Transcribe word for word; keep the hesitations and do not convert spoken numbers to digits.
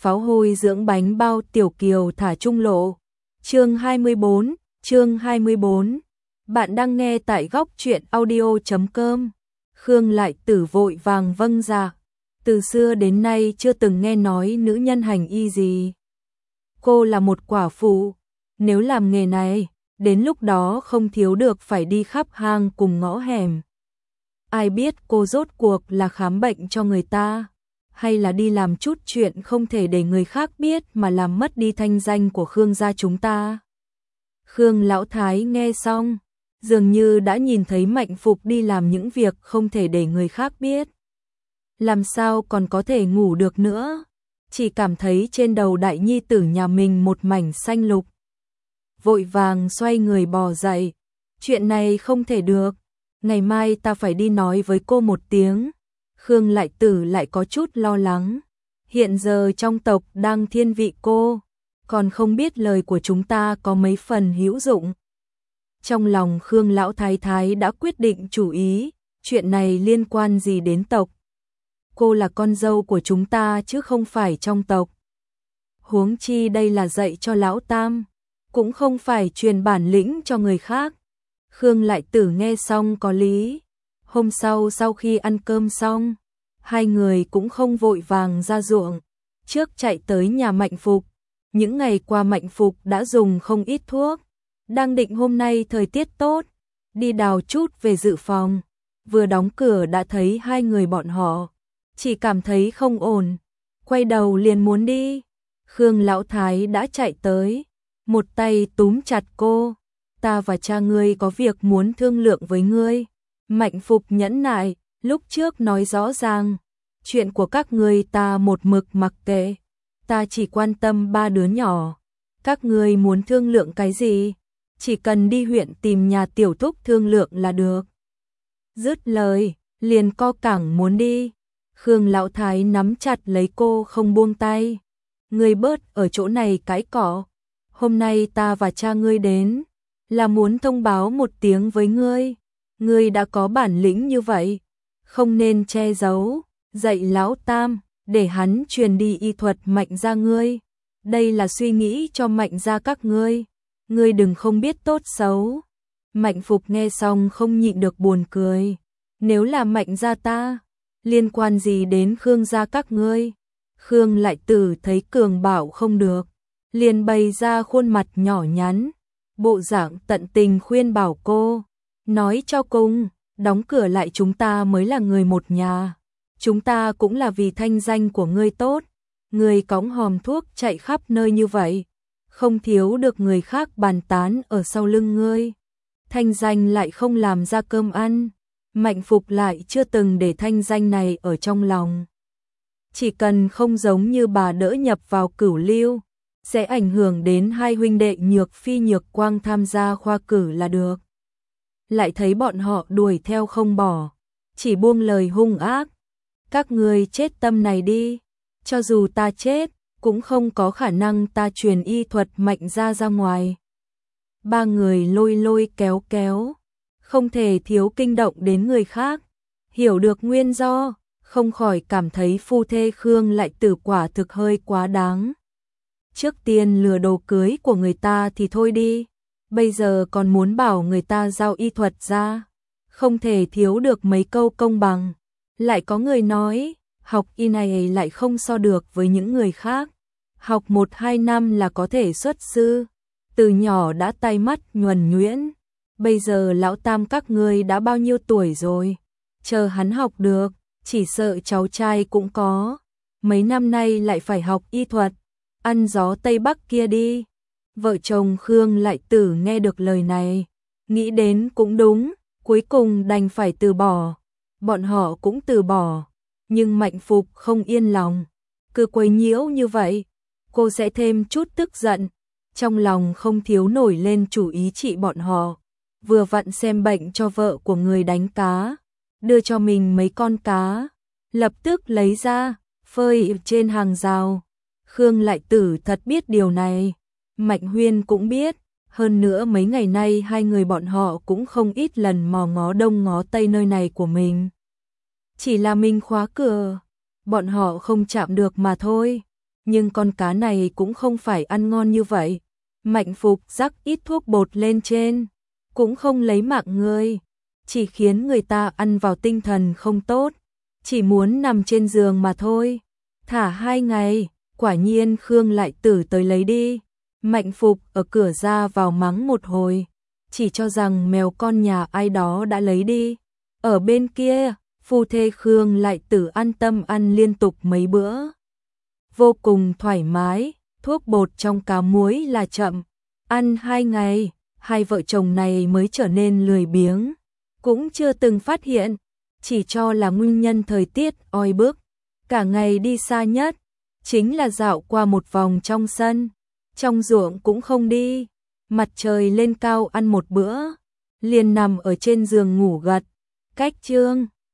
Pháo hôi dưỡng bánh bao Tiểu Kiều thả trung lộ. Chương hai mươi bốn, chương hai mươi bốn. Bạn đang nghe tại góc truyện audio chấm com. Khương Lại Tử vội vàng vâng dạ. Từ xưa đến nay chưa từng nghe nói nữ nhân hành y gì. Cô là một quả phụ, nếu làm nghề này, đến lúc đó không thiếu được phải đi khắp hang cùng ngõ hẻm. Ai biết cô rốt cuộc là khám bệnh cho người ta, hay là đi làm chút chuyện không thể để người khác biết mà làm mất đi thanh danh của Khương gia chúng ta. Khương Lão Thái nghe xong, dường như đã nhìn thấy Mạnh Phục đi làm những việc không thể để người khác biết. Làm sao còn có thể ngủ được nữa, chỉ cảm thấy trên đầu đại nhi tử nhà mình một mảnh xanh lục. Vội vàng xoay người bò dậy, chuyện này không thể được, ngày mai ta phải đi nói với cô một tiếng. Khương Lại Tử lại có chút lo lắng, hiện giờ trong tộc đang thiên vị cô, còn không biết lời của chúng ta có mấy phần hữu dụng. Trong lòng Khương Lão Thái Thái đã quyết định chủ ý, chuyện này liên quan gì đến tộc. Cô là con dâu của chúng ta chứ không phải trong tộc. Huống chi đây là dạy cho Lão Tam, cũng không phải truyền bản lĩnh cho người khác. Khương Lại Tử nghe xong có lý. Hôm sau sau khi ăn cơm xong, hai người cũng không vội vàng ra ruộng, trước chạy tới nhà Mạnh Phục. Những ngày qua Mạnh Phục đã dùng không ít thuốc, đang định hôm nay thời tiết tốt, đi đào chút về dự phòng. Vừa đóng cửa đã thấy hai người bọn họ, chỉ cảm thấy không ổn, quay đầu liền muốn đi. Khương Lão Thái đã chạy tới, một tay túm chặt cô. Ta và cha ngươi có việc muốn thương lượng với ngươi. Mạnh Phục nhẫn nại, lúc trước nói rõ ràng, chuyện của các ngươi ta một mực mặc kệ, ta chỉ quan tâm ba đứa nhỏ. Các ngươi muốn thương lượng cái gì, chỉ cần đi huyện tìm nhà tiểu thúc thương lượng là được. Dứt lời, liền co cẳng muốn đi. Khương Lão Thái nắm chặt lấy cô không buông tay. Ngươi bớt ở chỗ này cãi cọ, hôm nay ta và cha ngươi đến là muốn thông báo một tiếng với ngươi. Ngươi đã có bản lĩnh như vậy, không nên che giấu, dạy Lão Tam, để hắn truyền đi y thuật Mạnh gia ngươi. Đây là suy nghĩ cho Mạnh gia các ngươi, ngươi đừng không biết tốt xấu. Mạnh Phục nghe xong không nhịn được buồn cười. Nếu là Mạnh gia ta, liên quan gì đến Khương gia các ngươi? Khương Lại Tử thấy Cường bảo không được, liền bày ra khuôn mặt nhỏ nhắn, bộ dạng tận tình khuyên bảo cô. Nói cho cùng, đóng cửa lại chúng ta mới là người một nhà. Chúng ta cũng là vì thanh danh của ngươi tốt. Ngươi cõng hòm thuốc chạy khắp nơi như vậy, không thiếu được người khác bàn tán ở sau lưng ngươi. Thanh danh lại không làm ra cơm ăn. Mạnh Phục lại chưa từng để thanh danh này ở trong lòng. Chỉ cần không giống như bà đỡ nhập vào cửu lưu, sẽ ảnh hưởng đến hai huynh đệ Nhược Phi Nhược Quang tham gia khoa cử là được. Lại thấy bọn họ đuổi theo không bỏ, chỉ buông lời hung ác. Các ngươi chết tâm này đi, cho dù ta chết, cũng không có khả năng ta truyền y thuật Mạnh gia ra ngoài. Ba người lôi lôi kéo kéo, không thể thiếu kinh động đến người khác. Hiểu được nguyên do, không khỏi cảm thấy phu thê Khương Lại Tử quả thực hơi quá đáng. Trước tiên lừa đồ cưới của người ta thì thôi đi, bây giờ còn muốn bảo người ta giao y thuật ra, không thể thiếu được mấy câu công bằng. Lại có người nói, học y này lại không so được với những người khác, học một hai năm là có thể xuất sư, từ nhỏ đã tay mắt nhuần nhuyễn. Bây giờ Lão Tam các ngươi đã bao nhiêu tuổi rồi, chờ hắn học được, chỉ sợ cháu trai cũng có, mấy năm nay lại phải học y thuật, ăn gió Tây Bắc kia đi. Vợ chồng Khương Lại Tử nghe được lời này, nghĩ đến cũng đúng, cuối cùng đành phải từ bỏ. Bọn họ cũng từ bỏ, nhưng Mạnh Phục không yên lòng, cứ quấy nhiễu như vậy, cô sẽ thêm chút tức giận. Trong lòng không thiếu nổi lên chủ ý trị bọn họ. Vừa vặn xem bệnh cho vợ của người đánh cá, đưa cho mình mấy con cá, lập tức lấy ra, phơi trên hàng rào. Khương Lại Tử thật biết điều này, Mạnh Huyên cũng biết, hơn nữa mấy ngày nay hai người bọn họ cũng không ít lần mò ngó đông ngó tây nơi này của mình. Chỉ là mình khóa cửa, bọn họ không chạm được mà thôi. nhưng con cá này cũng không phải ăn ngon như vậy. Mạnh Phục rắc ít thuốc bột lên trên, cũng không lấy mạng ngươi, chỉ khiến người ta ăn vào tinh thần không tốt, chỉ muốn nằm trên giường mà thôi. Thả hai ngày, quả nhiên Khương Lại Tử tới lấy đi. Mạnh Phục ở cửa ra vào mắng một hồi, chỉ cho rằng mèo con nhà ai đó đã lấy đi. Ở bên kia, phu thê Khương Lại Tử an tâm ăn liên tục mấy bữa. Vô cùng thoải mái, thuốc bột trong cá muối là chậm. Ăn hai ngày, hai vợ chồng này mới trở nên lười biếng. Cũng chưa từng phát hiện, chỉ cho là nguyên nhân thời tiết oi bức. Cả ngày đi xa nhất, chính là dạo qua một vòng trong sân. Trong ruộng cũng không đi, mặt trời lên cao ăn một bữa, liền nằm ở trên giường ngủ gật. Cách chương